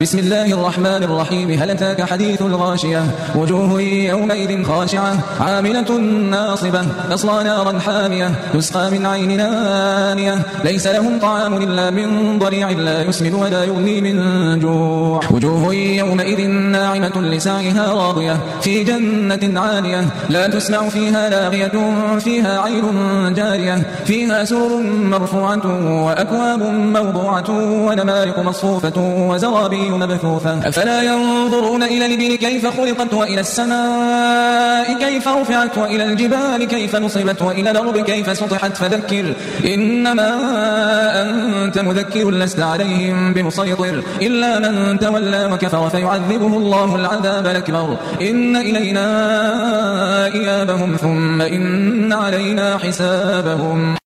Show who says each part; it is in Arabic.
Speaker 1: بسم الله الرحمن الرحيم. هل أتاك حديث الغاشية؟ وجوه يومئذ خاشعة عاملة ناصبة تصلى نارا حامية تسقى من عين آنية ليس لهم طعام إلا من ضريع لا يسمن ولا يغني من جوع. وجوه يومئذ ناعمة لسعيها راضية في جنة عالية لا تسمع فيها لاغية فيها عين جارية فيها سرر مرفوعة وأكواب موضوعة ونمارق مصفوفة وزرابي مبثوثة. أفلا ينظرون إلى الإبل كيف خلقت وإلى السماء كيف رفعت وإلى الجبال كيف نصبت وإلى الأرض كيف سطحت فذكر إنما أنت مذكر لست عليهم بمسيطر إلا من تولى وكفر فيعذبه الله العذاب الأكبر إن إلينا إيابهم ثم إن علينا حسابهم.